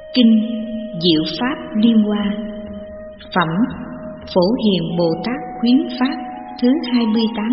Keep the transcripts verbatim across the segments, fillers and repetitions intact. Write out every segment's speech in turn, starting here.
Kinh Diệu Pháp Liên Hoa. Phẩm Phổ Hiền Bồ Tát Khuyến Pháp thứ hai mươi tám.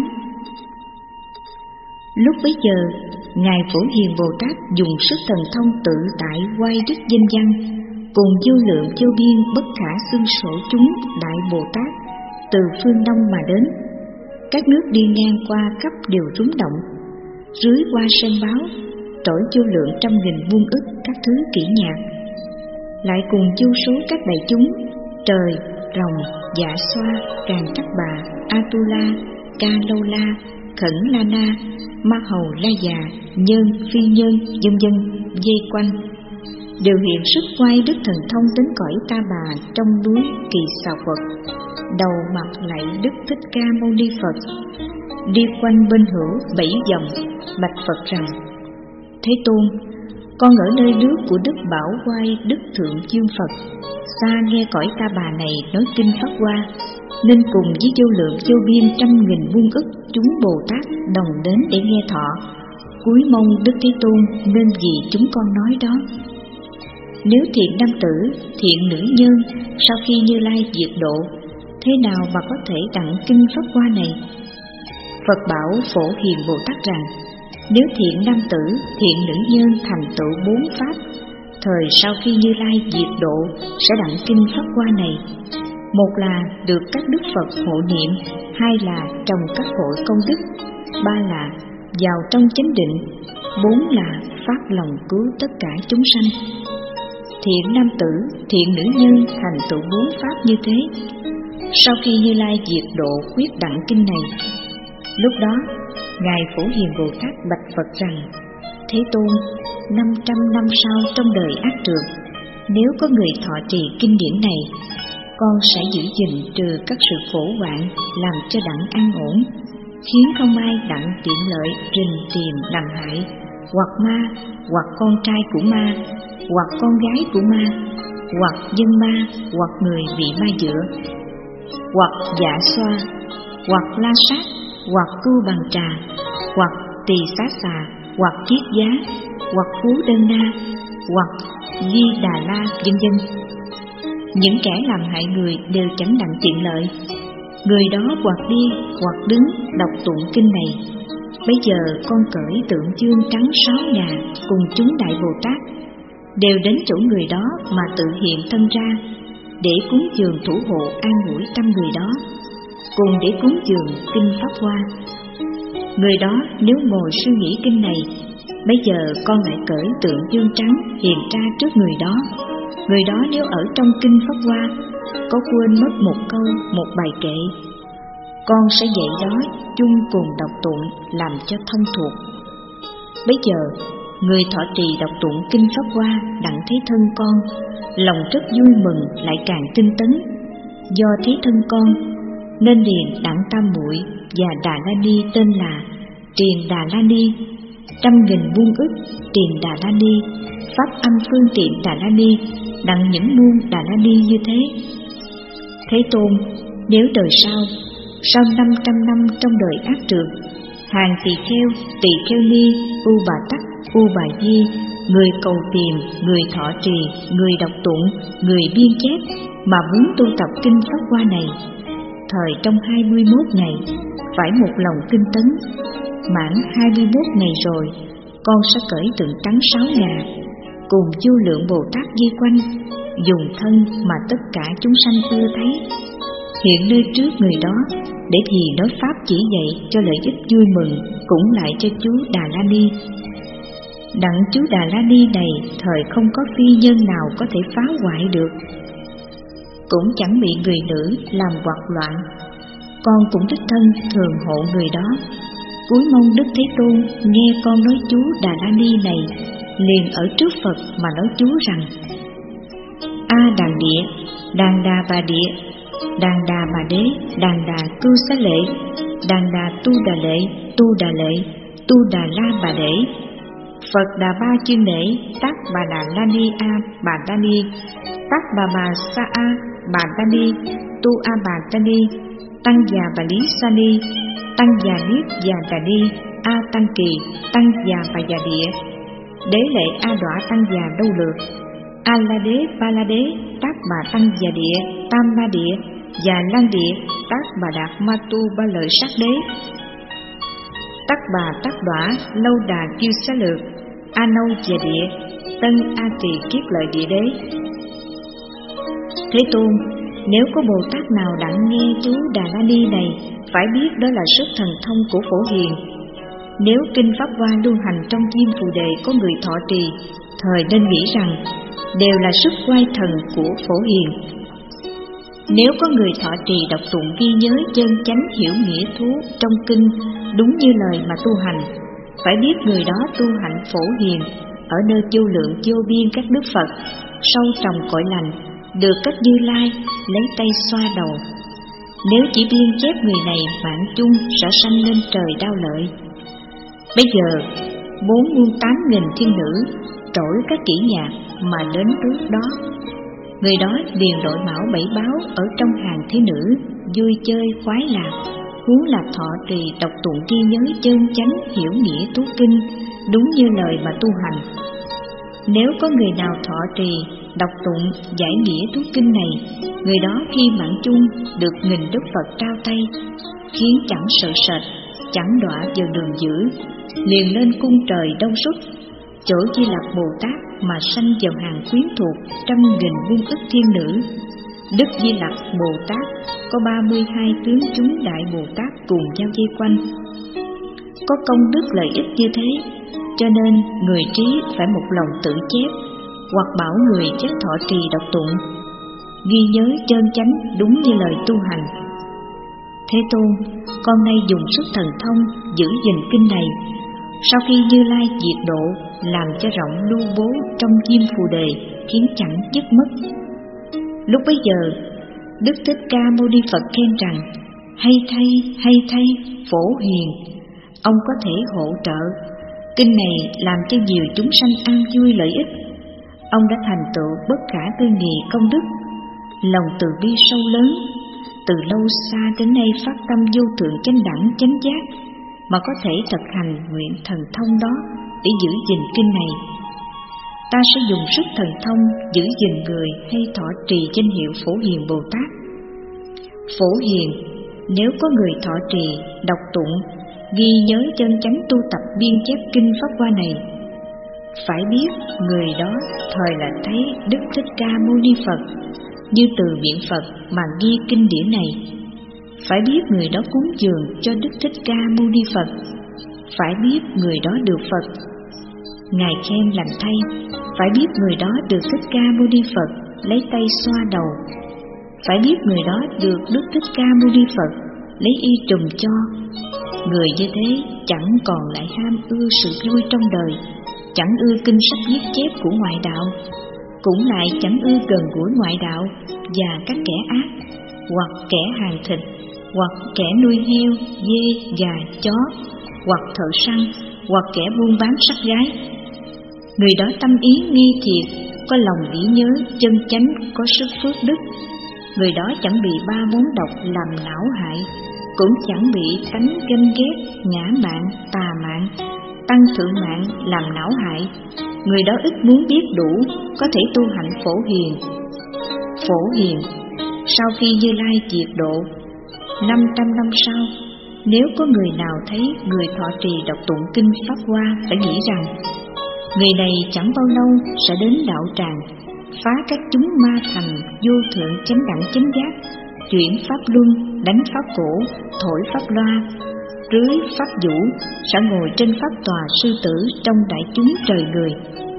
Lúc bấy giờ, Ngài Phổ Hiền Bồ Tát dùng sức thần thông tự tại quay đức danh văn, cùng vô lượng vô biên bất khả xưng sổ chúng đại Bồ Tát từ phương Đông mà đến. Các nước đi ngang qua khắp đều rúng động. Dưới hoa sơn báo trỗi vô lượng trăm nghìn muôn ức các thứ kỹ nhạc, lại cùng vô số các đại chúng trời, rồng, dạ xoa, càn trắc bà, Atula, Ca Lâu La, Khẩn La Na, Ma Hầu La Già, Nhân, Phi Nhân, vân vân dây quanh, đều hiện sức quay đức thần thông đến cõi Ta Bà trong núi Kỳ Xà Phật, đầu mặt lạy Đức Thích Ca Mâu Ni Phật, đi quanh bên hữu bảy vòng, bạch Phật rằng: Thế Tôn, con ở nơi nước của Đức Bảo Quay Đức Thượng Dương Phật, xa nghe cõi Ta Bà này nói kinh Pháp Hoa, nên cùng với vô lượng vô biên trăm nghìn muôn ức chúng Bồ Tát đồng đến để nghe thọ, cúi mong Đức Thế Tôn nên vì chúng con nói đó. Nếu thiện nam tử, thiện nữ nhân, sau khi Như Lai diệt độ, thế nào mà có thể đặng kinh Pháp Hoa này? Phật bảo Phổ Hiền Bồ Tát rằng: Nếu thiện nam tử, thiện nữ nhân thành tựu bốn pháp, thời sau khi Như Lai diệt độ sẽ đặng kinh Pháp Hoa này. Một là được các đức Phật hộ niệm, hai là trồng các hội công đức, ba là vào trong chánh định, bốn là phát lòng cứu tất cả chúng sanh. Thiện nam tử, thiện nữ nhân thành tựu bốn pháp như thế, sau khi Như Lai diệt độ quyết đặng kinh này. Lúc đó Ngài Phổ Hiền Bồ Tát bạch Phật rằng: Thế Tôn, năm trăm năm sau trong đời ác trượt, nếu có người thọ trì kinh điển này, con sẽ giữ gìn trừ các sự khổ hoạn, làm cho đặng an ổn, khiến không ai đặng tiện lợi rình tìm làm hại, hoặc ma, hoặc con trai của ma, hoặc con gái của ma, hoặc dân ma, hoặc người bị ma dựa, hoặc dạ xoa, hoặc la sát, hoặc cưu bằng trà, hoặc tỳ xá xà, hoặc kiết giá, hoặc phú đơn na, hoặc di đà la, vân vân. Những kẻ làm hại người đều chẳng đặng tiện lợi. Người đó hoặc đi hoặc đứng đọc tụng kinh này. Bây giờ con cởi tượng chương trắng sáu ngà cùng chúng đại Bồ Tát đều đến chỗ người đó mà tự hiện thân ra, để cúng dường thủ hộ an ủi tâm người đó, cùng để cúng dường kinh Pháp Hoa. Người đó nếu ngồi suy nghĩ kinh này, bây giờ con lại cởi tượng dương trắng hiện ra trước người đó. Người đó nếu ở trong kinh Pháp Hoa có quên mất một câu, một bài kệ, con sẽ dạy đó chung cùng đọc tụng làm cho thông thuộc. Bây giờ người thọ trì đọc tụng kinh Pháp Hoa đặng thấy thân con, lòng rất vui mừng lại càng tinh tấn. Do thấy thân con nên liền đặng Tam Muội và Đà La Ni tên là Triền Đà La Ni, trăm nghìn muôn ức Triền Đà La Ni, pháp âm phương tiện Đà La Ni, đặng những muôn Đà La Ni như thế. Thế Tôn, nếu đời sau, sau năm trăm năm trong đời ác trượt, hàng tỳ kheo, tỳ kheo ni, u bà tắc, u bà di, người cầu tìm, người thọ trì, người đọc tụng, người biên chép mà muốn tu tập kinh Pháp Hoa này, thời trong hai mươi mốt ngày phải một lòng tinh tấn. Mãn hai mươi mốt ngày rồi, con sẽ cởi tượng trắng sáu ngà cùng vô lượng Bồ Tát di quanh, dùng thân mà tất cả chúng sanh ưa thấy, hiện nơi trước người đó, để vì nói pháp chỉ dạy cho lợi ích vui mừng, cũng lại cho chú Đà La Ni. Đặng chú Đà La Ni này thời không có phi nhân nào có thể phá hoại được, cũng chẳng bị người nữ làm hoạt loạn. Con cũng đích thân thường hộ người đó, cúi mong Đức Thế Tôn nghe con nói chú Đà La Ni này, liền ở trước Phật mà nói chú rằng: A Đàn Địa, Đàn Đà Bà Địa, Đàn Đà Bà Đế, Đàn Đà Cưu Xá Lệ, Đàn Đà Tu Đà Lệ, Tu Đà Lệ, Tu Đà La Bà Đế, Phật Đà Ba Chuyên Lễ, Tát Bà Đà La Ni A Bà Đa Ni, Tát Bà Bà Sa A Bà Đa Ni, Tu A Bà Đa Ni, Tăng Già Bà Lý Sa Ni, Tăng Già Niết Già Đà Ni, A Tăng Kỳ, Tăng Già Bà Già Địa, Đế Lệ A Đọa Tăng Già Đâu Lược, A La Đế, Ba La Đế, Tác Bà Tăng Già Địa, Tam Ma Địa và Lan Địa, Tác Bà Đạt Ma Tu Ba Lợi Sát Đế, Tác Bà Tác Đọa, Lâu Đà Kiêu Xá Lược, A Nâu Già Địa, Tân A Tỳ Kiết Lợi Địa Đế. Thế Tôn, nếu có Bồ Tát nào đặng nghe chú Đà La Ni này, phải biết đó là sức thần thông của Phổ Hiền. Nếu kinh Pháp Hoa lưu hành trong Diêm Phù Đề có người thọ trì, thời nên nghĩ rằng đều là sức quay thần của Phổ Hiền. Nếu có người thọ trì đọc tụng ghi nhớ chân chánh hiểu nghĩa thú trong kinh đúng như lời mà tu hành, phải biết người đó tu hạnh Phổ Hiền ở nơi vô lượng vô biên các đức Phật, sâu trồng cội lành, được các Như Lai lấy tay xoa đầu. Nếu chỉ biên chép người này mạng chung sẽ sanh lên trời đau lợi. Bây giờ bốn muôn tám nghìn thiên nữ trỗi các kỹ nhạc mà đến trước đó. Người đó liền đội mão bảy báo ở trong hàng thế nữ, vui chơi khoái lạc, huống là thọ trì đọc tụng ghi nhớ chân chánh hiểu nghĩa tú kinh đúng như lời mà tu hành. Nếu có người nào thọ trì đọc tụng giải nghĩa tú kinh này, người đó khi mạng chung được nghìn đức Phật trao tay, khiến chẳng sợ sệt, chẳng đọa vào đường dữ, liền lên cung trời đông xuất, chỗ Di Lặc Bồ Tát mà sanh vào hàng quyến thuộc trăm nghìn muôn ức thiên nữ. Đức Di Lặc Bồ Tát có ba mươi hai tướng chúng đại Bồ Tát cùng nhau vây quanh. Có công đức lợi ích như thế, cho nên người trí phải một lòng tự chép, hoặc bảo người chép thọ trì đọc tụng, ghi nhớ chân chánh đúng như lời tu hành. Thế Tôn, con nay dùng sức thần thông giữ gìn kinh này, sau khi Như Lai diệt độ, làm cho rộng lưu bố trong Diêm Phù Đề, khiến chẳng dứt mất. Lúc bấy giờ, Đức Thích Ca Mâu Ni Phật khen rằng: hay thay, hay thay, Phổ Hiền, ông có thể hỗ trợ. Kinh này làm cho nhiều chúng sanh an vui lợi ích. Ông đã thành tựu bất khả tư nghị công đức, lòng từ bi sâu lớn, từ lâu xa đến nay phát tâm vô thượng chánh đẳng chánh giác, mà có thể thực hành nguyện thần thông đó để giữ gìn kinh này. Ta sẽ dùng sức thần thông giữ gìn người hay thọ trì danh hiệu Phổ Hiền Bồ Tát. Phổ Hiền, nếu có người thọ trì, đọc tụng, ghi nhớ chân chánh tu tập biên chép kinh Pháp Hoa này, phải biết người đó thời là thấy Đức Thích Ca Mâu Ni Phật, như từ miệng Phật mà ghi kinh điển này. Phải biết người đó cúng dường cho Đức Thích Ca Mâu Ni Phật, phải biết người đó được Phật Ngài khen lành thay. Phải biết người đó được Thích Ca Mâu Ni Phật lấy tay xoa đầu. Phải biết người đó được Đức Thích Ca Mâu Ni Phật lấy y trùm cho. Người như thế chẳng còn lại ham ưa sự vui trong đời, chẳng ưa kinh sách viết chép của ngoại đạo, cũng lại chẳng ưa gần gũi ngoại đạo và các kẻ ác, hoặc kẻ hàng thịt, hoặc kẻ nuôi heo, dê, gà, chó, hoặc thợ săn, hoặc kẻ buôn bán sắc gái. Người đó tâm ý nghi thiệt, có lòng nghĩ nhớ, chân chánh, có sức phước đức. Người đó chẳng bị ba món độc làm não hại, cũng chẳng bị tánh ganh ghét, ngã mạn, tà mạn, tăng thượng mạng làm não hại. Người đó ít muốn biết đủ, có thể tu hạnh Phổ Hiền. Phổ Hiền, sau khi Như Lai diệt độ, năm trăm năm sau, nếu có người nào thấy người thọ trì đọc tụng kinh Pháp Hoa, phải nghĩ rằng người này chẳng bao lâu sẽ đến đạo tràng, phá các chúng ma thành vô thượng chánh đẳng chánh giác, chuyển pháp luân, đánh pháp cổ, thổi pháp loa, rưới pháp vũ, sẽ ngồi trên pháp tòa sư tử trong đại chúng trời người.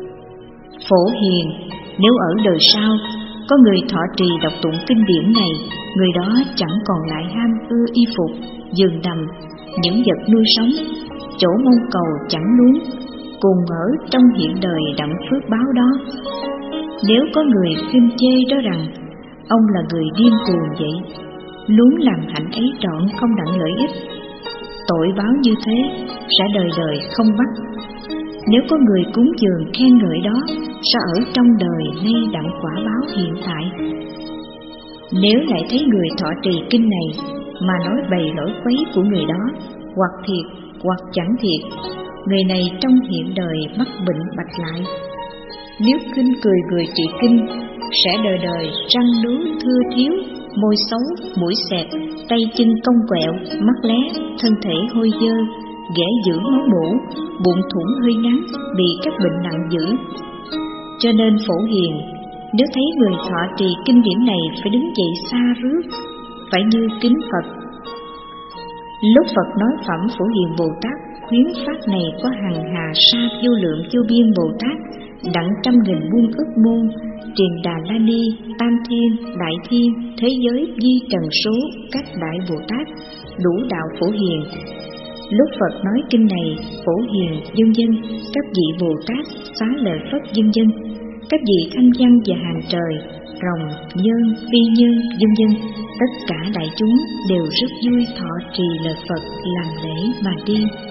Phổ Hiền, nếu ở đời sau có người thọ trì đọc tụng kinh điển này, người đó chẳng còn lại ham ưa y phục, giường nằm, những vật nuôi sống, chỗ mong cầu chẳng nuối, cùng ở trong hiện đời đặng phước báo đó. Nếu có người khinh chê đó rằng ông là người điên cuồng vậy, luôn làm hạnh ấy trọn không đặng lợi ích, tội báo như thế sẽ đời đời không bắt. Nếu có người cúng dường khen ngợi đó, sẽ ở trong đời nay đặng quả báo hiện tại. Nếu lại thấy người thọ trì kinh này mà nói bày lỗi quấy của người đó, hoặc thiệt hoặc chẳng thiệt, người này trong hiện đời mắc bệnh bạch lại. Nếu kinh cười người trì kinh, sẽ đời đời răng đú thưa thiếu, môi xấu, mũi xẹt, tay chân cong quẹo, mắt lé, thân thể hôi dơ, ghẻ giữ máu mủ, bụng thủng hơi ngắn, bị các bệnh nặng dữ. Cho nên Phổ Hiền, nếu thấy người thọ trì kinh điển này phải đứng dậy xa rước, phải như kính Phật. Lúc Phật nói phẩm Phổ Hiền Bồ Tát, khuyến pháp này có hằng hà sa vô lượng vô biên Bồ Tát, đặng trăm nghìn muôn ức môn, Triền Đà La Ni, Tam Thiên, Đại Thiên, thế giới di trần số các đại Bồ Tát, đủ đạo Phổ Hiền. Lúc Phật nói kinh này, Phổ Hiền vân vân, các vị Bồ Tát xá lợi Phất vân vân, các vị thanh văn và hàng trời, rồng, nhân, phi nhân vân vân, tất cả đại chúng đều rất vui thọ trì lời Phật làm lễ mà đi.